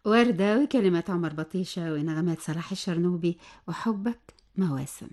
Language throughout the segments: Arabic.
وردة وكلمات عمر بطيشة ونغمات صلاح الشرنوبي، وحبك مواسم.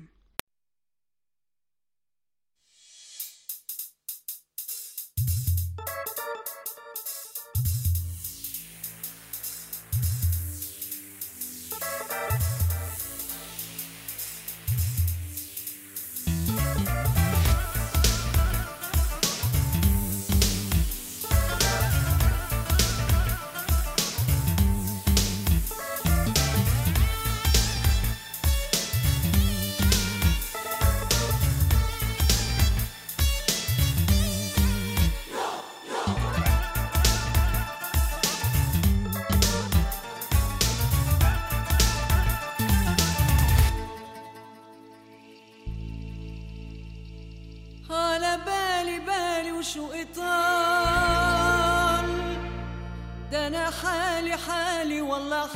على بالي وشو إطال، ده أنا حالي والله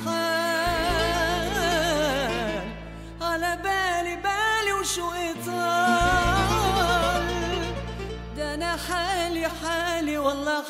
حال. على بالي وشو إطال، ده أنا حالي والله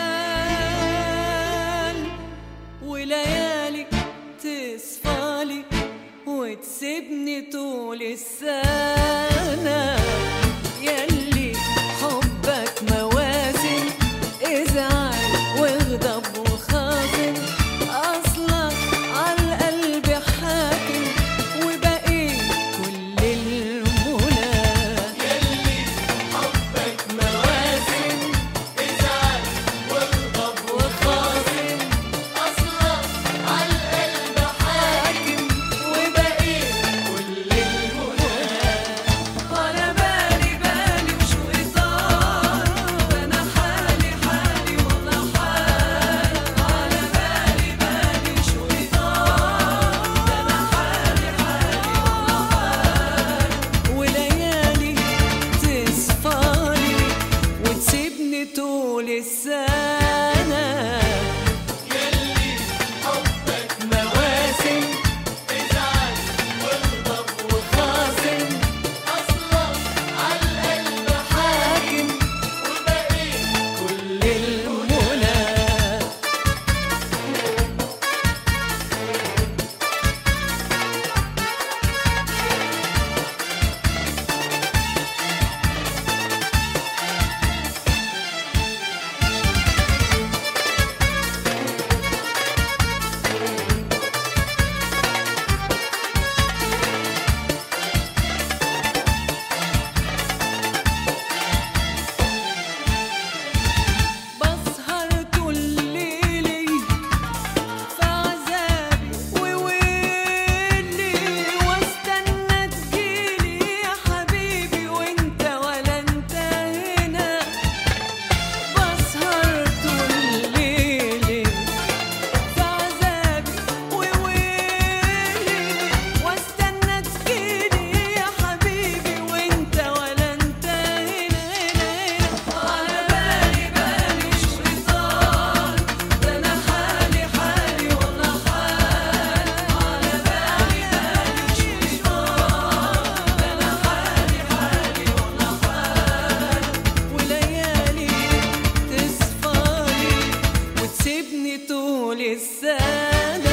حال. وليالي تصفالي وتسيبني طول السنة، يلي حبك موازن، ازعل واغضب وخاصم، اصلك عالقلب حاكم وبقيت كل المنى. يلي حبك موازن، ازعل واغضب وخاصم، اصلك عالقلب حاكم وبقيت كل المنى. على بالي وشو إطار، أنا حالي والله حال. على بالي وشو إطار، أنا حالي والله حال. وليالي تصفالي وتسيبني طول السنة، يلي حبك مواسم، ازعل واغضب وخاصم، أصلك عالقلب حاكم وبقيت كل المنى. بسهر طول ليلي في عذابي وويلي، واستنى تجيلي يا حبيبي وانت ولا انت هنا. بسهر طول ليلي في عذابي وويلي، واستنى تجيلي يا حبيبي وانت ولا انت هنا. على بالي شو إطال، ده أنا حالي والله حال. على بالي شو إطال، ده أنا حالي والله حال. وليالي تصفالي وتسيبني طول السنة،